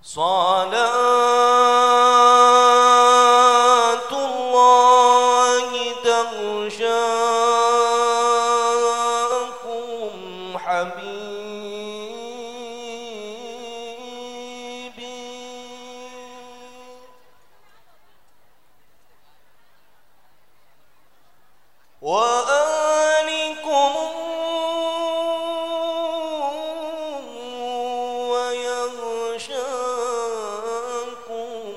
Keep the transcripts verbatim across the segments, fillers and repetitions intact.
صلاة الله تغشاكم حبيبي وآلكم ويغشاكم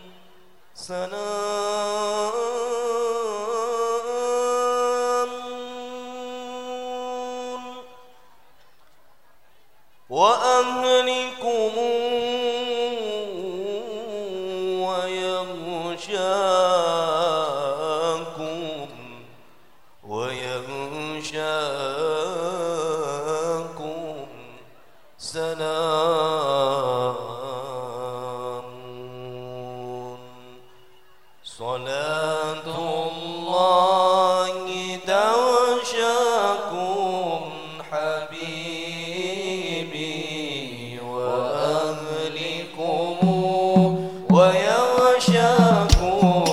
سلام وأهلكم ويغشاكم ويغشاكم سلام صلاة الله تغشاكم حبيبي وأهلكم ويغشاكم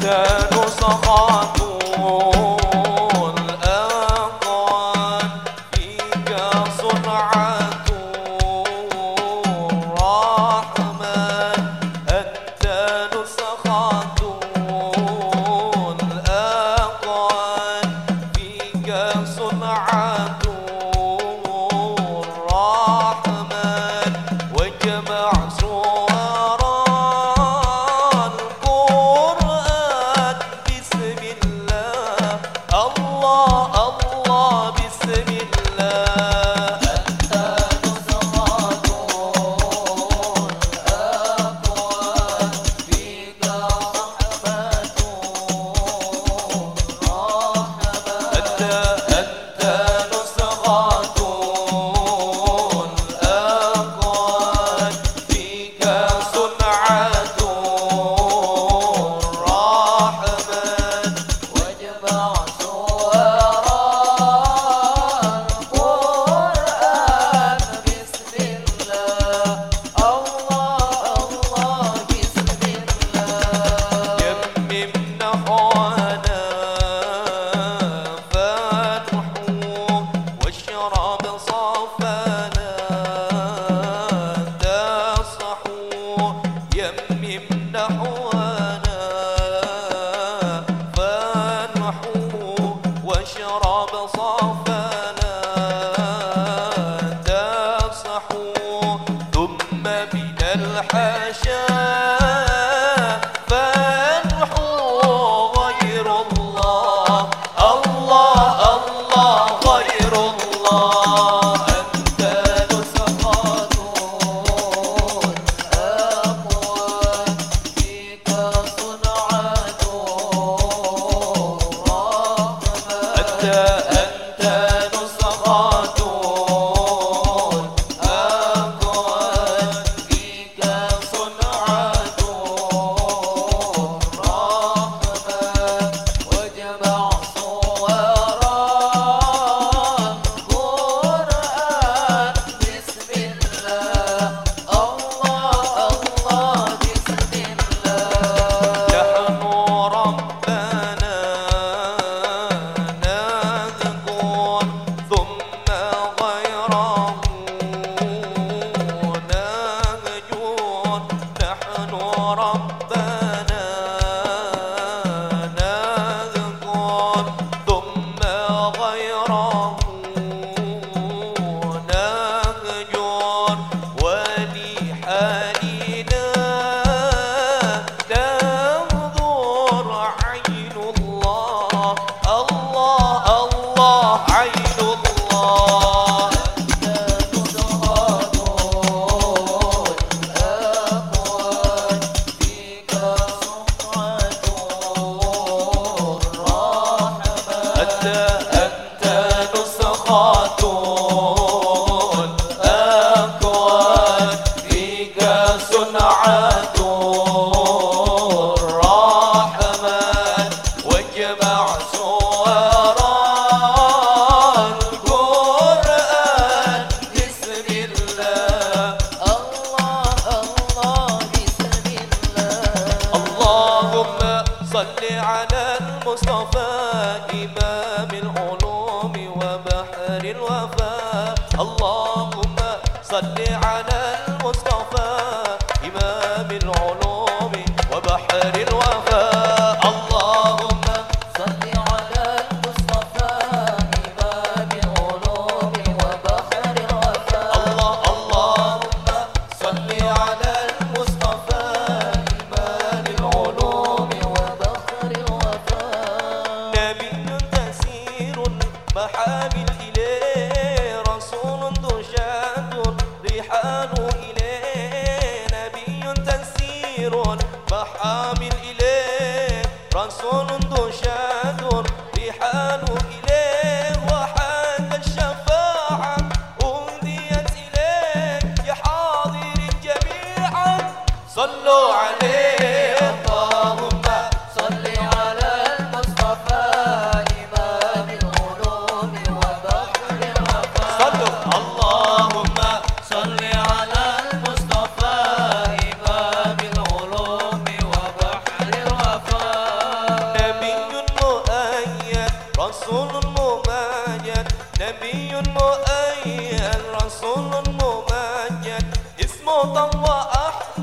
محامل إليه رسول تشاد ريحان إليه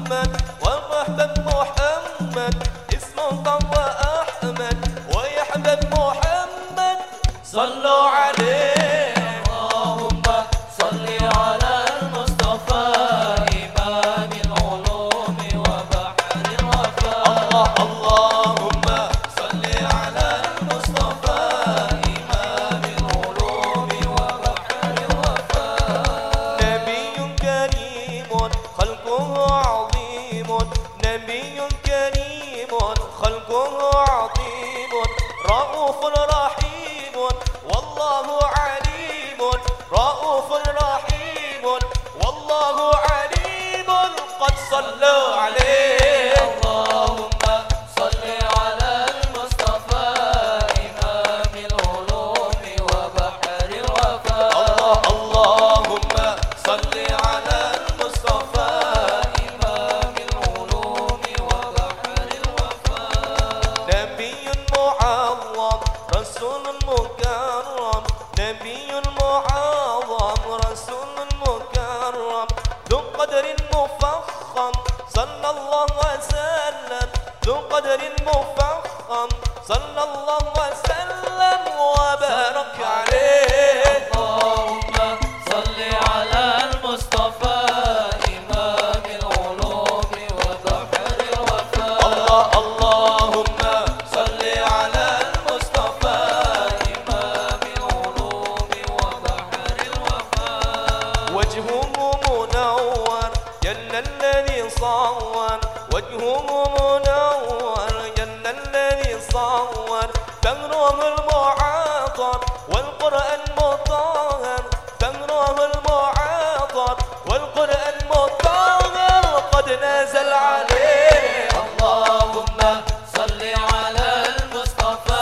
محمد ومحبب محمد اسمه طه أحمد ويحبب محمد صلوا عليه. اللهم صل على المصطفى إمام العلوم وبحر الوفاء. اللهم صل على المصطفى إمام العلوم وبحر الوفاء. نبي كريم خلقه عظيم نبي كريم خلقه عظيم رؤوف رحيم والله عليم رؤوف رحيم والله عليم قد صلوا عليه. اللهم صل على المصطفى إمام العلوم وبحر الوفاء. اللهم صل على المصطفى إمام العلوم وبحر الوفاء. نبي معظم رسول مكرم نبي معظم رسول مكرم ذو قدر مفخم صلى الله وسلم ذو قدر مفخم صلى الله وسلم وبارك عليه. اللهم صل على المصطفى إمام العلوم وبحر الوفاء. اللهم صل على المصطفى إمام العلوم وبحر الوفاء. وجهه منور جل الذي صور وجهه منور جل الذي صور ثغره المعاطر والقرآن مطهر ثغره المعاطر والقرآن مطهر قد نزل عليه. اللهم صل على المصطفى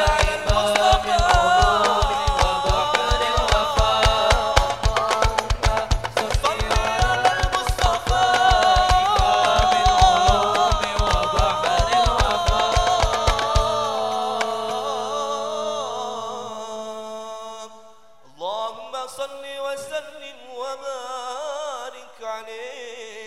إمام العلوم وبحر الوفاء. صل على المصطفى إمام العلوم وبحر الوفاء. اللهم صل وسلم وبارك عليه.